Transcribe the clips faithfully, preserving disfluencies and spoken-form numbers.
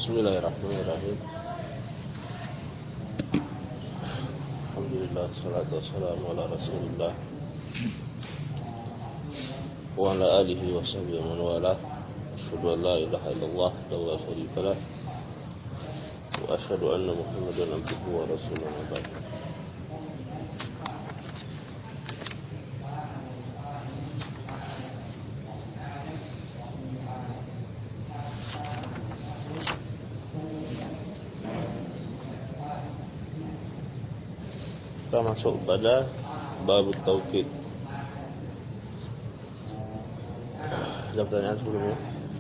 Bismillahirrahmanirrahim. Alhamdulillah, salatu wassalamu ala Rasulillah wa ala alihi wa sahbihi wa man wala. Asyhadu an la ilaha illallah wa la syarika lah wa asyhadu anna Muhammadan abduhu wa rasuluhu wa ba'd. Kita masuk pada bab tauhid. Ada pertanyaan sebelumnya?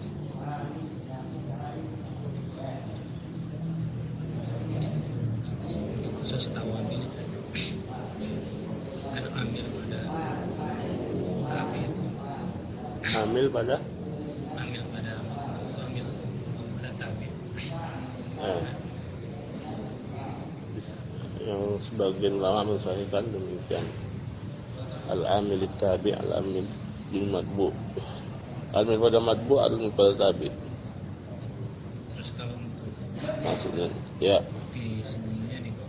Khusus tahu amil kan amil pada apa itu? Amil pada? Amil pada atau amil pada tabi. Eh. Yang sebagian ulama mensahihkan demikian. Al-amil tabi, al-amil bil matbu. Al-amil pada matbu, al-amil pada tabi. Terus kalau untuk Maksudnya ya di sebelumnya nih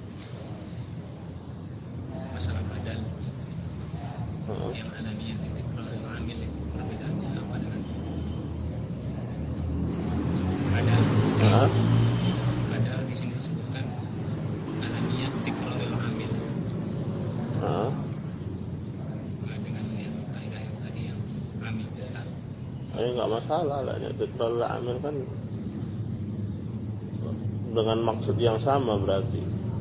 masalah badal uh, yang ada niat titik keluar amil itu perbedaannya apa dengan badal? uh, Badal di sini disebutkan ada niat titik keluar amil. uh, Nah, dengan yang kaidah yang tadi yang amil betar. Ini nggak masalah lah. Kalau amil kan dengan maksud yang sama berarti.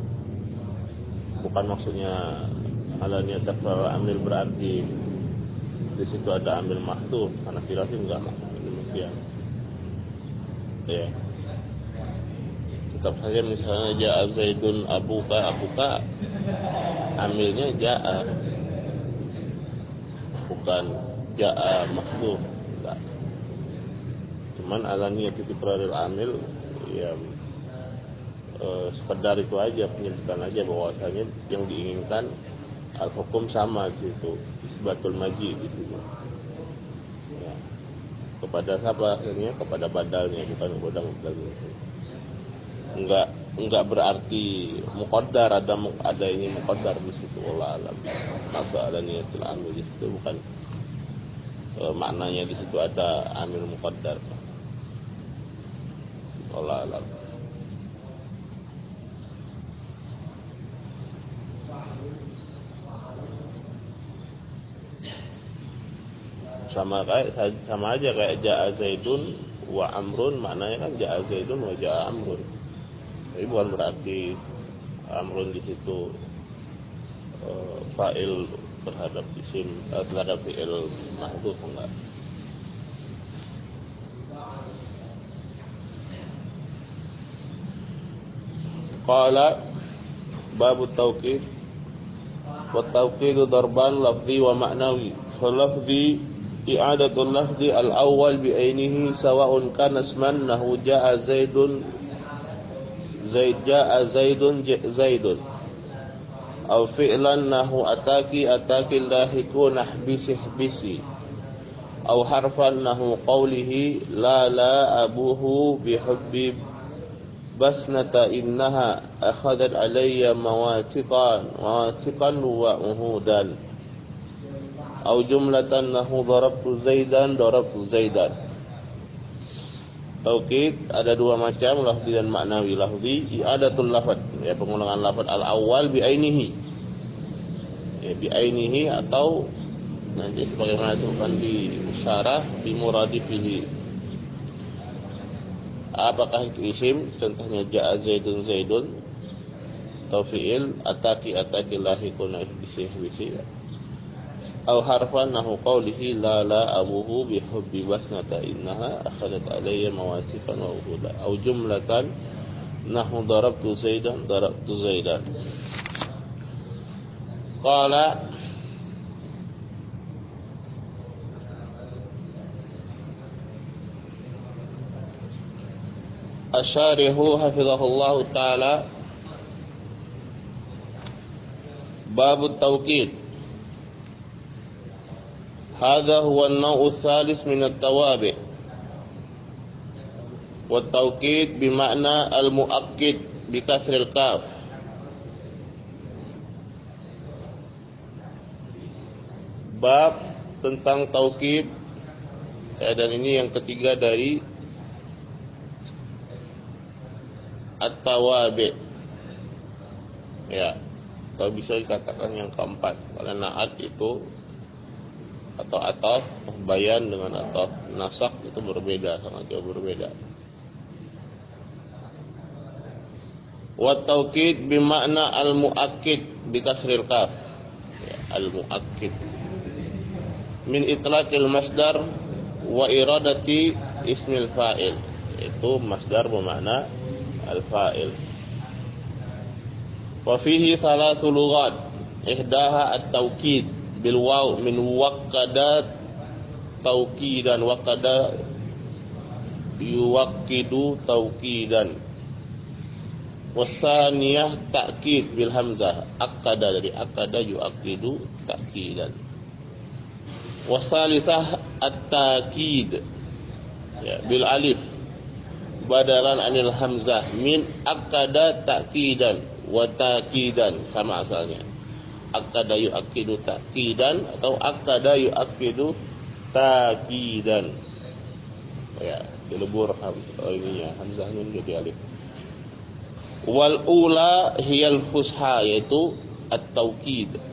Bukan maksudnya alanya takrar amil berarti di situ ada amil mahdhuf. Karena firasih enggak demikian. Ya. Tetap saja misalnya ja'a Zaidun abuka abuka, amilnya ja'a, bukan ja'a mahdhuf. Enggak. Cuman alanya titik raril amil ya eh, sekedar itu aja, penyebutan aja bahwasanya yang diinginkan al-hukum sama di situ, isbatul maji di situ. Ya. Kepada siapa akhirnya? Kepada badalnya, bukan kepada mubtadi'. Enggak enggak berarti muqaddar, ada ada ini muqaddar di situ. Allah alam. Masalah niatul amil di situ bukan e, maknanya di situ ada amil muqaddar. Allah alam. Sama kayak sama aja kayak ja'a Zaidun wa Amrun, maknanya kan ja'a Zaidun wa ja'a Amrun. Tapi bukan berarti Amrun di situ uh, fa'il terhadap isim, uh, terhadap fi'il mahdhuf, enggak. Qala babu tauqid wa tauqidu darban lafzi wa ma'nawi. Fa lafzi i'adatul lafzi al-awwal bi'ainihi sawa'un kana isman nahu ja'a Zaidun Zaid ja'a Zaidun Zaidun aw fi'lan nahu ataki ataki lahiku nahbisi bisi aw harfan nahu qawlihi la la abuhu bihubbi basnata innaha akhadat alayya mawathiqan mawathiqan wa uhudan aw jumlatan nahu darabtu Zaidan darabtu Zaidan. Oke, ada dua macam, lafzi dan maknawi. Lafzi i'adatul lafaz, ya pengulangan lafaz al-awwal bi ainihi. Ya bi ainihi atau nanti sebagaimana disebutkan di syarah bi muradifihi. Apakah itu isim? Contohnya ja'a Zaidun Zaidun atau fi'il ataki ataki lahikun bisi bisi. Aw harfan nahu qawlihi la la abuhu bihubbi basnata innaha akhadat alayya mawasifan wa uhuda. Aw jumlatan nahu darabtu Zaidan darabtu Zaidan. Qala asyarihu hafizahullahu ta'ala babut tauqid. Hadha huwa an-naw' ats-tsalits min at-tawabi' Wa taukid bimakna al-muakkid bi kasril kaf. Bab tentang taukid, ya, dan ini yang ketiga dari at-tawabi, ya, atau bisa dikatakan yang keempat, karena naat itu atau ataf bayan dengan ataf nasak itu berbeda, sangat jauh berbeda. Wa taukid bimakna al-muakkid bi kasril kaf, ya, al-muakkid min itlaqil masdar wa iradati ismil fa'il, itu masdar bermakna al-fa'il. Wa fihi thalathu lughat, ihdaha at-taukid bil waw min waqqada taukidan, waqqada yuwaqqidu taukidan. Wasaniyah ta'kid bil hamzah, akkada dari akkada yu'akkidu ta'kidan. Wasalisah at-ta'kid, ya, bil alif badalan anil hamzah min akkada ta'kidan wa ta'kidan, sama asalnya. Akkada yu'akkidu ta'kidan atau akkada yu'akkidu ta'kidan. Ya, dilebur oh ininya hamzahnya menjadi alif. Wal ula hiyal fusha, yaitu at-taukid.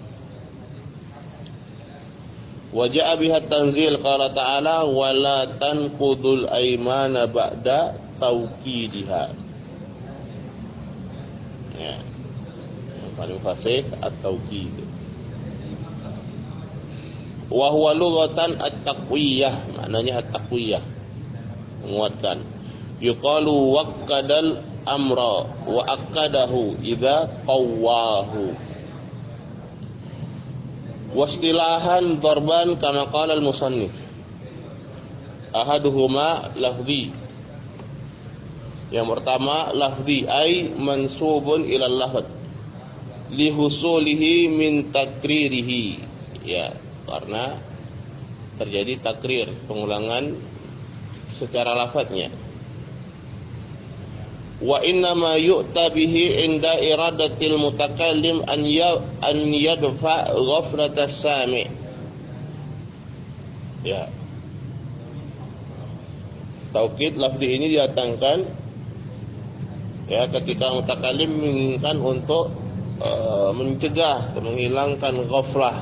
Wa ja'a biha tanzil, qala ta'ala wa la tanqudul aymana ba'da taukidiha. Ya, yang paling fasih at-taukid. Wa huwa lughatan at-taqwiyah, maknanya at-taqwiyah, menguatkan. Yuqalu waqqadal amra wa akkadahu idza qawwahu. Wastilahan darban kama qala al-musannif, ahaduhuma lafzi. Yang pertama lafzi, ay mansubun ila lafz li husulihi min takririhi, ya, karena terjadi takrir, pengulangan secara lafadznya. Wa inna ma yu'ta bihi inda iradatil mutakallim an ya an yadfa ghaflatas sami', ya, taukid lafzi ini didatangkan, ya, ketika mutakallim menginginkan untuk uh, mencegah, menghilangkan ghaflah,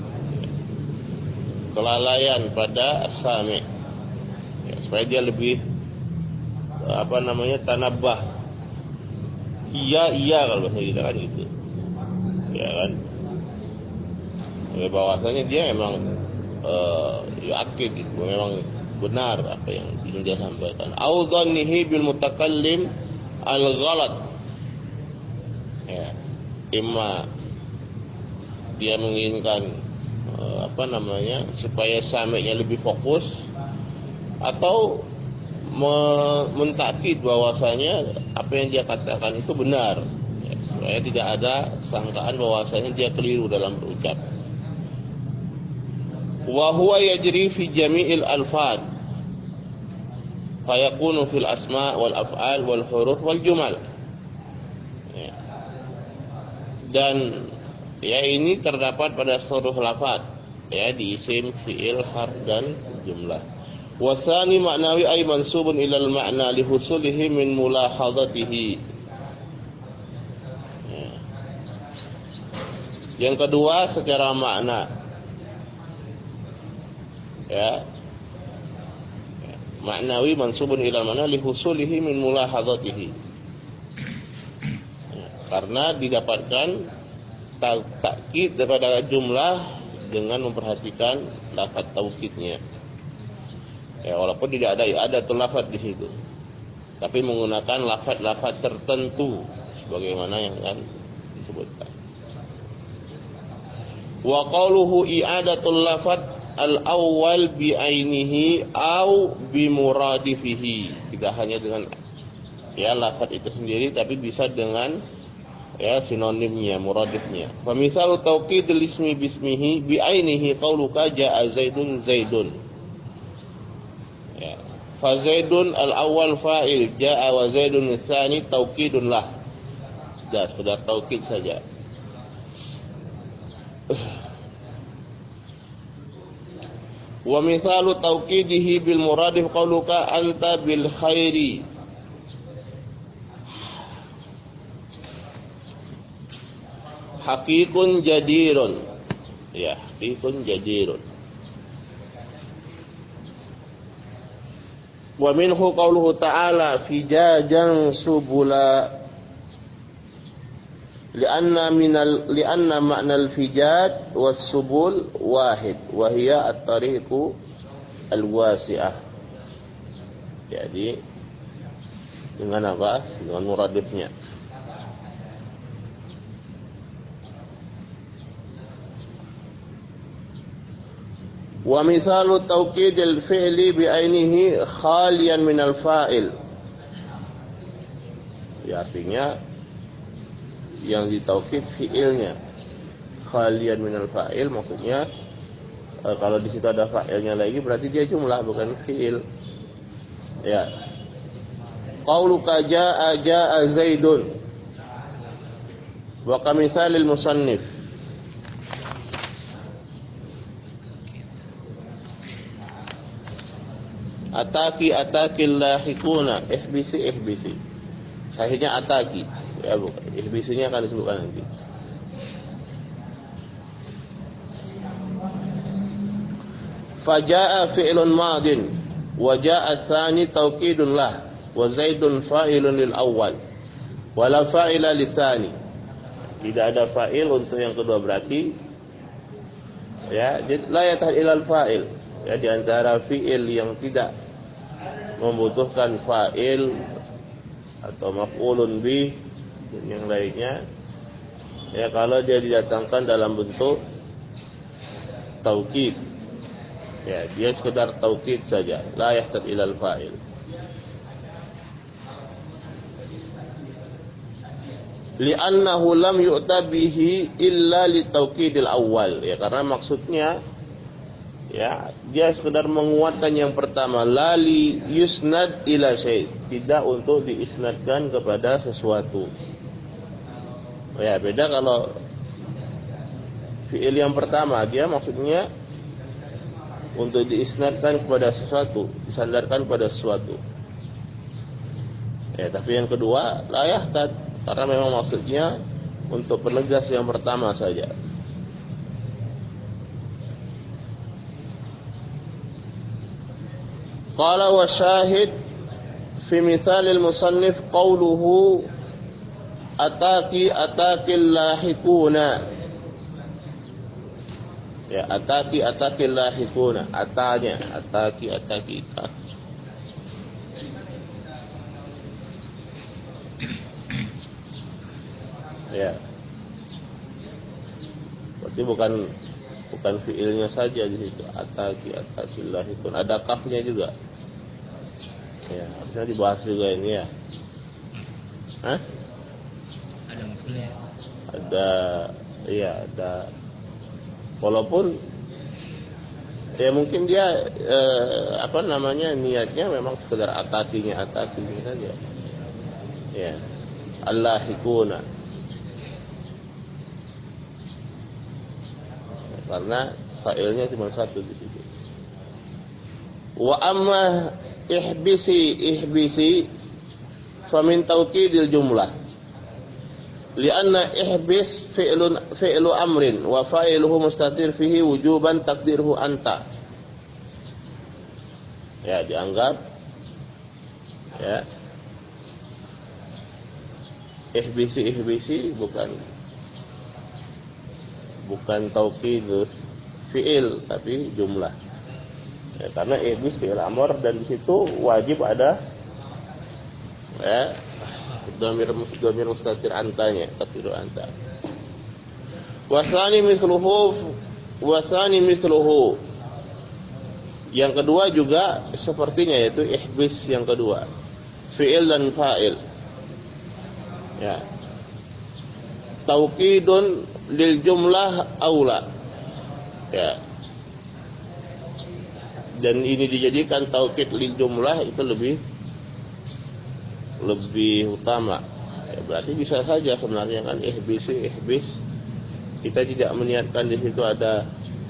kelalaian pada sami', ya, supaya dia lebih apa namanya tanabbah, iya iya kalau bahasa kita kan gitu, ya kan, ya, bahwasanya dia memang uh, yakin gitu, memang benar apa yang ingin dia sampaikan. Au dhannihi bil mutakallim al ghalat, ya, imma dia menginginkan uh, apa namanya supaya sami'nya lebih fokus, atau mentakkid bahwasanya apa yang dia katakan itu benar, ya, supaya tidak ada sangkaan bahwasanya dia keliru dalam berucap. Wa huwa yajri fi jami'il alfaz fa yakunu fil asma' wal af'al wal huruf wal jumal, ya. Dan ya ini terdapat pada seluruh lafaz, ya, di isim, fi'il, harf dan jumlah. Wasani maknawi ay mansubun ilal makna lihusulihi min mulahadatihi. Ya. Yang kedua secara makna, ya, maknawi mansubun ilal makna lihusulihi min mulahadatihi, ya, karena didapatkan takkid daripada jumlah dengan memperhatikan lafaz taukidnya. Ya, walaupun tidak ada i'adatul lafaz di situ, tapi menggunakan lafaz-lafaz tertentu sebagaimana yang kan disebutkan. Wa qauluhu i'adatul lafaz al-awwal bi ainihi au bi muradifihi, tidak hanya dengan, ya, lafaz itu sendiri, tapi bisa dengan, ya, sinonimnya, muradifnya. Fa misalu taukidil ismi bismihi bi ainihi qauluka ja'a zaidun zaidun. Fa Zaidun al-awwal fa'il, ja'a wa Zaidun ats-tsani taukidun lah. Sudah, sudah taukid saja. Wa mithalu tauqidihi bil muradif qauluka anta bil khairi. Haqiqun jadirun. Ya, haqiqun jadirun. Wa minhu qauluhu ta'ala fijajan subula. Lianna minal lianna ma'nal fijaj was subul wahid wa hiya at-tariqu al-wasi'ah. Jadi dengan apa? Dengan muradifnya. Wa misalu tawkidil fi'li bi'ainihi khalian minal fa'il. Ya, artinya yang ditaukid fi'ilnya khalian minal fa'il, maksudnya e, kalau di situ ada fa'ilnya lagi berarti dia jumlah bukan fi'il. Ya. Qauluka jaa'a jaa'a Zaidun. Wa kamisalil musannif. Ataki atakil lahikuna, ihbisi ihbisi. Sahihnya ataki, ya bukan. Ihbisinya akan disebutkan nanti. Faja'a fi'lun madin wa ja'a tsani taukidun lah wa Zaidun fa'ilun lil awwal wa la fa'ila lis tsani. Tidak ada fa'il untuk yang kedua berarti ya, la yatahil ilal fa'il. Ya, di antara fi'il yang tidak membutuhkan fa'il atau maf'ulun bih dan yang lainnya, ya kalau dia didatangkan dalam bentuk taukid, ya dia sekedar taukid saja, la yahtaj ilal fa'il. Li'annahu lam yu'ta bihi illa litaukidil awal, ya karena maksudnya ya dia sekedar menguatkan yang pertama, lali yusnad ila syai', tidak untuk diisnadkan kepada sesuatu. Ya beda kalau fi'il yang pertama dia maksudnya untuk diisnadkan kepada sesuatu, disandarkan kepada sesuatu. Ya tapi yang kedua la yahtad, karena memang maksudnya untuk penegas yang pertama saja. Qala wa syahid fi mithalil musannif qawluhu ataki atakil lahikuna. Ya, ataki atakil lahikuna, atanya ataki ataki ataki. Ya. Berarti bukan bukan fiilnya saja di situ, ataki atakil lahikun, ada kafnya juga. Ya, harusnya dibahas juga ini ya. Hah? Ada maf'ulnya. Ada, iya ada. Walaupun ya mungkin dia eh, apa namanya niatnya memang sekedar atakinya atakinya saja. Ya, Allahikuna. Karena fa'ilnya cuma satu di situ. Wa amma ihbisi ihbisi famin taukidil jumlah. Lianna ihbis fi'lun fi'lu amrin wa fa'iluhu mustatir fihi wujuban takdiruhu anta. Ya dianggap ya ihbisi ihbisi bukan bukan taukid fi'il tapi jumlah. Ya, karena ihbis fi'il amr dan di situ wajib ada ya dhamir dhamir mustatir antanya, takdiru anta. Wasani misluhu wasani misluhu. Yang kedua juga sepertinya, yaitu ihbis yang kedua. Fi'il dan fa'il. Ya. Taukidun lil jumlah aula. Ya. dan ini dijadikan taukid lil jumlah itu lebih lebih utama. Ya, berarti bisa saja sebenarnya kan ihbis ihbis kita tidak meniatkan di situ ada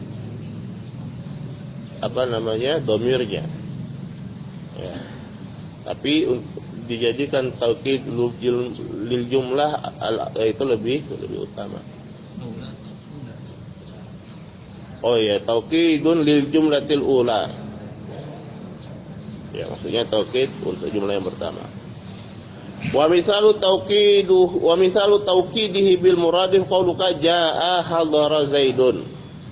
apa namanya domirnya. Ya. Tapi dijadikan taukid lil jumlah itu lebih lebih utama. Oh ya, taukidun lil jumlatil ula. Ya, maksudnya taukid untuk jumlah yang pertama. Wa misalu tauqidu wa misalu tauqidihi bil muradif qauluka jaa hadara zaidun.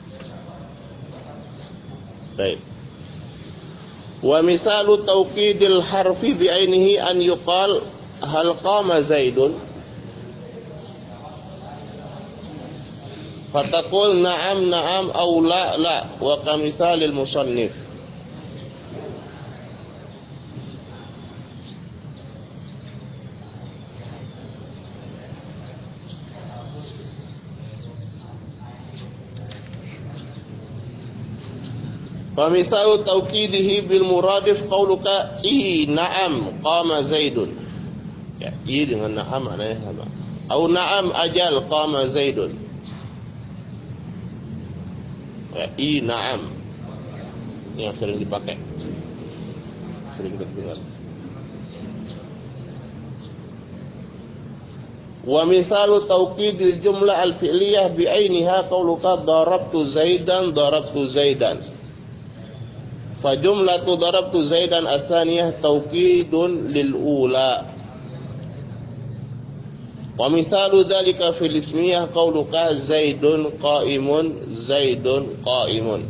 Baik. Wa misalu tauqidil harfi bi ainihi an yuqal hal qama zaidun. Fataqul na'am na'am aw la la wa kamisalil musannif. Wa misalu tauqidihi bil muradif qauluka i na'am qama zaidun. Ya, i dengan na'am maknanya sama. Au na'am ajal qama zaidun. Ya, i na'am. Ini yang sering dipakai. Sering kita dengar. Wa misalu tauqidil jumlah al-fi'liyah bi ainiha qauluka darabtu zaidan darabtu zaidan. Fa jumlatu darabtu zaidan as-saniyah tauqidun lil ula. Wa misalu dzalika fil ismiyah qauluka zaidun qa'imun zaidun qa'imun.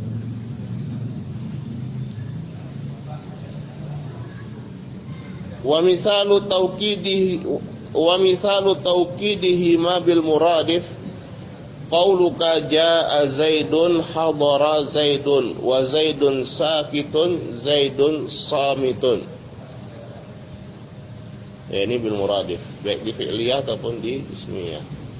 Wa misalu tauqidihi wa misalu tauqidihi ma bil muradif qauluka jaa zaidun hadara zaidun wa zaidun sakitun zaidun samitun. Ya, ini bil muradif baik di fi'liyah ataupun di ismiyah.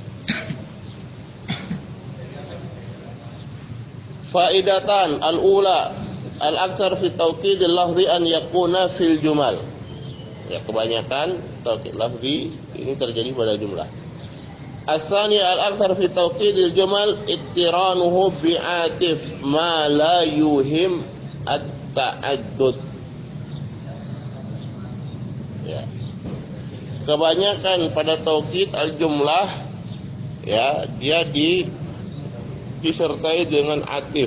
Faidatan al-ula al-aktsar fi tauqid al-lafzi an yakuna fil jumal. Ya, kebanyakan taukid lafzi ini terjadi pada jumlah. As-sani al-aktsar fi tauqidil jumal ittiranuhu bi'atif ma la yuhim at-ta'addud. Ya. Kebanyakan pada taukid al-jumlah ya, dia di disertai dengan atif.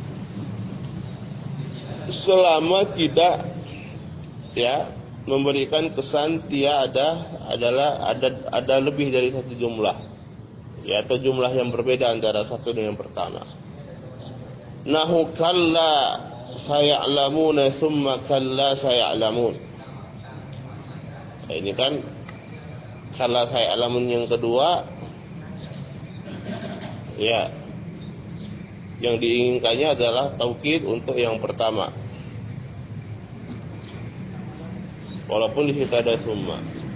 Selama tidak ya memberikan kesan dia ada adalah ada ada lebih dari satu jumlah ya, atau jumlah yang berbeda antara satu dengan yang pertama. Nahu kalla saya'lamuna thumma kalla saya'lamun. Nah, ini kan kalla saya'lamun yang kedua ya, yang diinginkannya adalah taukid untuk yang pertama. Walaupun di situ ada summa.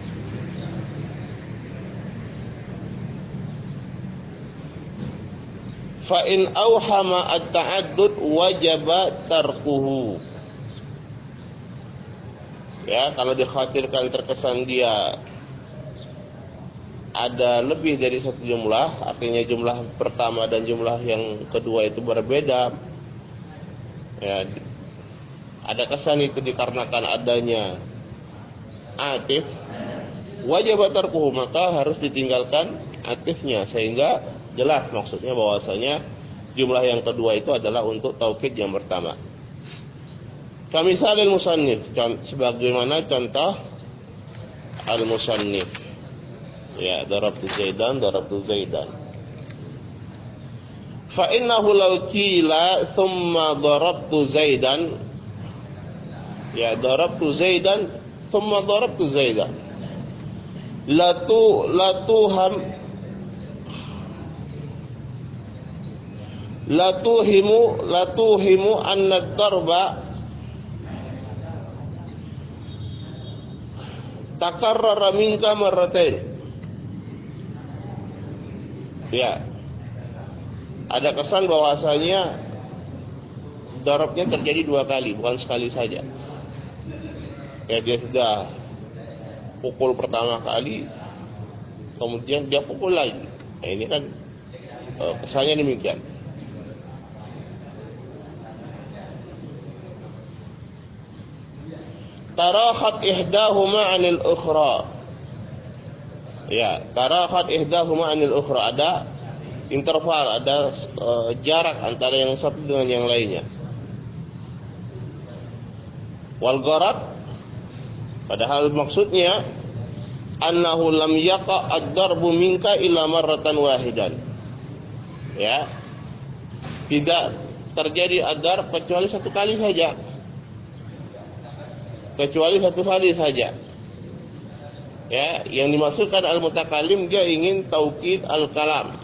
Fa in awhama at-ta'addud wajaba tarkuhu. Ya, kalau dikhawatirkan terkesan dia ada lebih dari satu jumlah, artinya jumlah pertama dan jumlah yang kedua itu berbeda. Ya, ada kesan itu dikarenakan adanya atif, wajib tarkuhu, maka harus ditinggalkan atifnya sehingga jelas maksudnya bahwasanya jumlah yang kedua itu adalah untuk taukid yang pertama. Kamisalil musannif, sebagaimana contoh al-musannif. Ya, darabtu zaidan darabtu zaidan. Fa innahu law qila thumma darabtu zaidan, ya darabtu zaidan thumma darabtu zaidan, latu latuham latuhimu latuhimu anna ad-darba takarrara minka marratain. Ya, ada kesan bahwasanya darabnya terjadi dua kali, bukan sekali saja. Ya, dia sudah pukul pertama kali, kemudian dia pukul lagi. Nah, ini kan e, kesannya demikian. Tarahat ihdahuma 'anil ukhra. Ya, tarahat ihdahuma 'anil ukhra. Ada interval, ada uh, jarak antara yang satu dengan yang lainnya. Wal gharad, padahal maksudnya annahu lam yaqa ad-darbu minka illa marratan wahidan. Ya. Tidak terjadi ad-darb kecuali satu kali saja. Kecuali satu kali saja. Ya, yang dimaksudkan al-mutakallim dia ingin taukid al-kalam.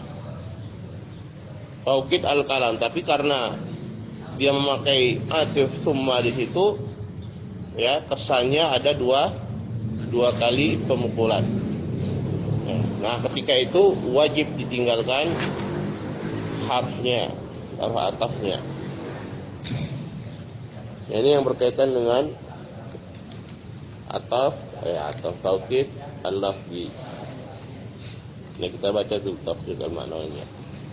Taukid al-kalam, tapi karena dia memakai atif summa di situ, ya, kesannya ada dua dua kali pemukulan. Ya, nah, ketika itu wajib ditinggalkan harfnya, harf atafnya. Ya, ini yang berkaitan dengan ataf, ya, ataf taukid al-lafzi. Nah, kita baca dulu tafsir al-maknanya.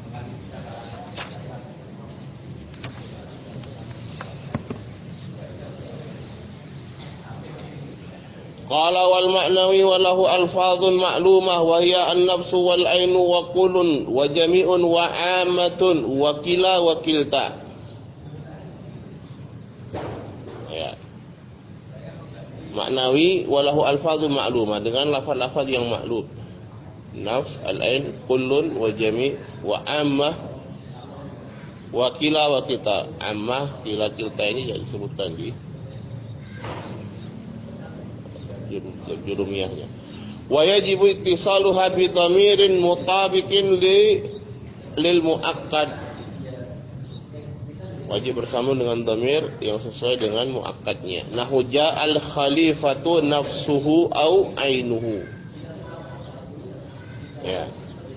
Qala wal ma'nawi wa lahu alfazun ma'lumah wa hiya an-nafsu wal ainu wa kullun wa jami'un wa 'ammatun wa kila wa kilta. Ya. Maknawi wa lahu alfazun ma'lumah, dengan lafaz-lafaz yang maklum. Nafs, al-ain, kullun wa jami' wa 'ammah wa kila wa kilta. Ammah, kila, kilta ini tidak disebutkan di jurumiyahnya. Wa yajibu ittisaluha bi dhamirin mutabiqin li lil muakkad. Wajib bersambung dengan dhamir yang sesuai dengan muakkadnya. Nahu ja'al khalifatu nafsuhu au ainuhu. Ya.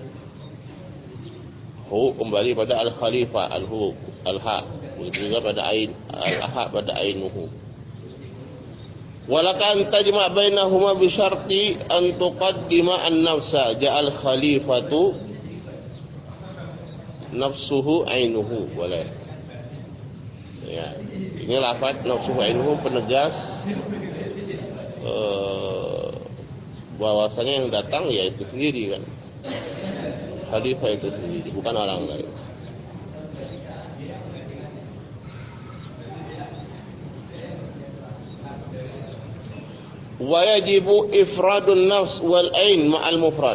Hu kembali pada al khalifah, al hu, al ha. Begitu juga pada ain, al ha pada ainuhu. Walakan tajma' bainahuma bi syarti an tuqaddima an-nafsa ja'al khalifatu nafsuhu ainuhu. Boleh. Ya, ini lafaz nafsuhu ainuhu penegas eh, bahwasanya yang datang ya itu sendiri kan. Khalifah itu sendiri, bukan orang lain. Wa yajibu ifradun nafs wal ain ma'al mufrad.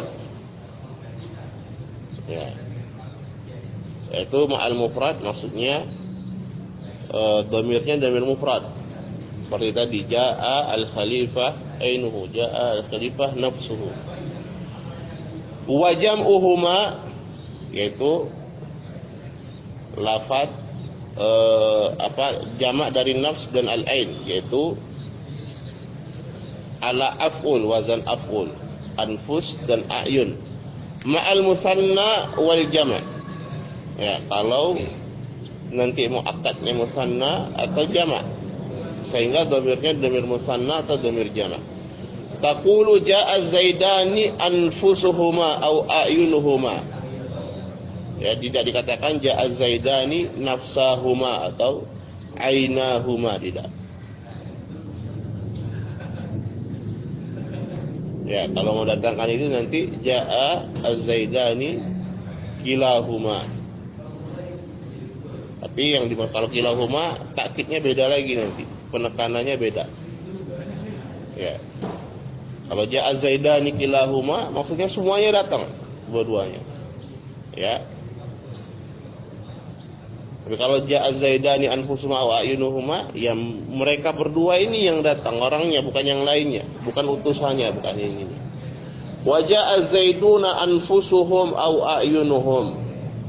Ya. Yaitu ma'al mufrad maksudnya uh, dhamirnya dhamir mufrad. Seperti tadi jaa al khalifah ainuhu, jaa al khalifah nafsuhu. Wa jam'uhuma, yaitu lafaz uh, apa jamak dari nafs dan al ain, yaitu ala af'ul, wazan af'ul, anfus dan a'yun, ma'al musanna wal jama'. Ya, kalau nanti muakkadnya musanna atau jama', sehingga dhamirnya dhamir musanna atau dhamir jama'. Taqulu ja'a zaidani anfusuhuma au a'yunuhuma. Ya, tidak dikatakan ja'a zaidani nafsahuma atau ainahuma, tidak. Ya, kalau mau datangkan itu nanti jaa az-zaidani kilahuma. Tapi yang dimaksud kalau kilahuma takkidnya beda lagi nanti, penekanannya beda. Ya. Kalau jaa az-zaidani kilahuma maksudnya semuanya datang, dua-duanya. Ya. Tapi kalau jaa az-zaidani anfusuhuma wa ayunuhuma, ya mereka berdua ini yang datang, orangnya bukan yang lainnya, bukan utusannya, bukan ini. Wa jaa az-zaiduna anfusuhum au ayunuhum.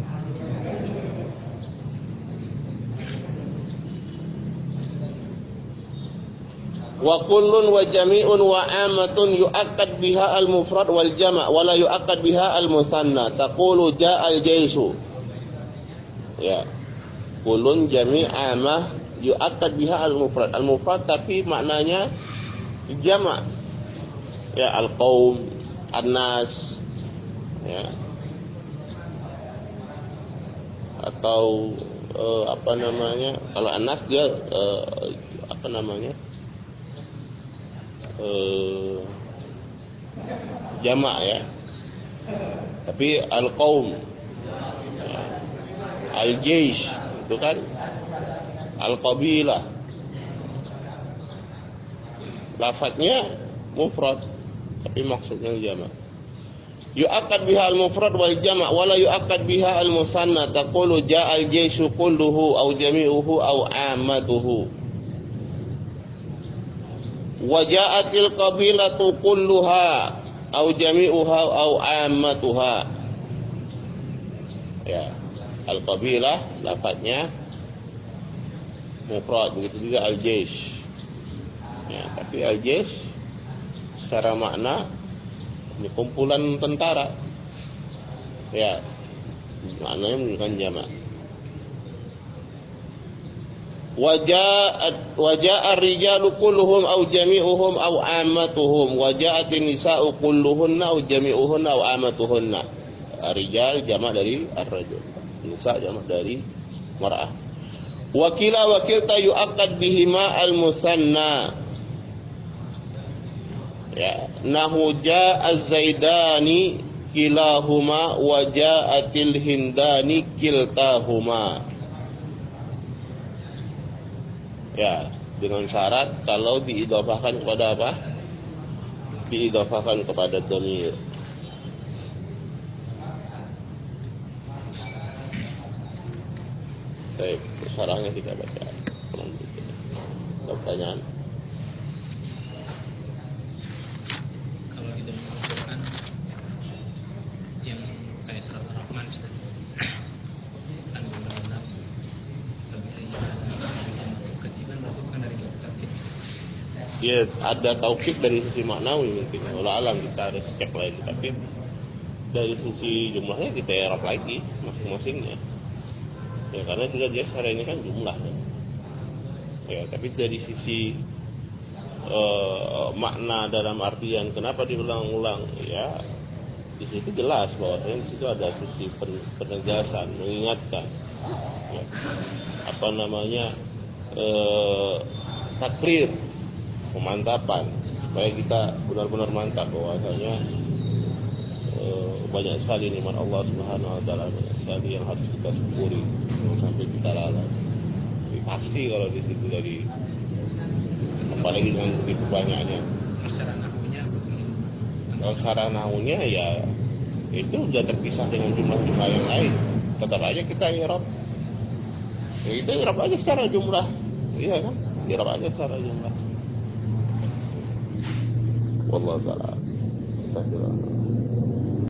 Wa kullun wa jami'un wa 'ammatun yu'akkad biha al-mufrad wal jama' wa la yu'akkad biha al-musanna. Taqulu jaa al-jaisu. Ya. kulun, jami', amah, yu'akkad biha al-mufrad. Al-mufrad tapi maknanya jama'. Ya, al-qaum, an-nas, ya. Atau uh, apa namanya? Kalau an-nas dia uh, apa namanya? Uh, jama' ya. Tapi al-qaum, ya, al-jaish itu kan al-qabilah. Lafadznya mufrad tapi maksudnya jama'. Yu'akkad biha al-mufrad wal jama' wala yu'akkad biha al-musanna. Taqulu ja'a al-jaishu kulluhu aw jami'uhu aw 'ammatuhu. Wa ja'atil qabilatu kulluha aw jami'uha aw 'ammatuha. Ya, al-qabilah lafadznya mufrad, begitu juga al-jaish. Ya, tapi al-jaish secara makna ini kumpulan tentara. Ya, maknanya menunjukkan jama'. Waja'at waja'ar rijalu kulluhum aw jami'uhum aw 'ammatuhum, waja'atin nisa'u kulluhunna aw jami'uhunna aw 'ammatuhunna. Rijal jama' dari ar-rajul, nisa' jama' dari mar'ah. Wakila wakilta yu'akkad bihima al-musanna. Ya, nahu ja'a az-zaidani kilahuma wa ja'atil hindani kiltahuma. Ya, dengan syarat kalau diidhafahkan kepada apa? Diidhafahkan kepada dhamir. Baik, syarahnya kita baca. Pertanyaan. Kalau di dalam Al-Quran yang kayak surat Ar-Rahman, Al-Mulana, lebih ketiban berarti bukan dari taukid. Ya, ada taukid dari sisi maknawi mungkin. Wallahu alam, kita harus cek lagi. Tapi dari sisi jumlahnya kita i'rab lagi masing-masingnya. Ya, karena juga dia secara ini kan jumlah. Ya, tapi dari sisi uh, makna dalam artian kenapa diulang-ulang, ya di situ jelas bahwasanya di situ ada sisi penegasan, mengingatkan, ya, apa namanya uh, takrir, pemantapan supaya kita benar-benar mantap bahwasanya uh, banyak sekali nikmat Allah Subhanahu Wa Taala, banyak sekali yang harus kita syukuri sampai kita lalai. Pasti kalau di situ dari apalagi dengan begitu banyaknya. Secara nahunya Kalau secara nahunya ya itu sudah terpisah dengan jumlah-jumlah yang lain. Tetap aja kita i'rab. Ya itu i'rab aja secara jumlah. Iya kan? I'rab aja secara jumlah. Wallahu ta'ala. Astagfirullah.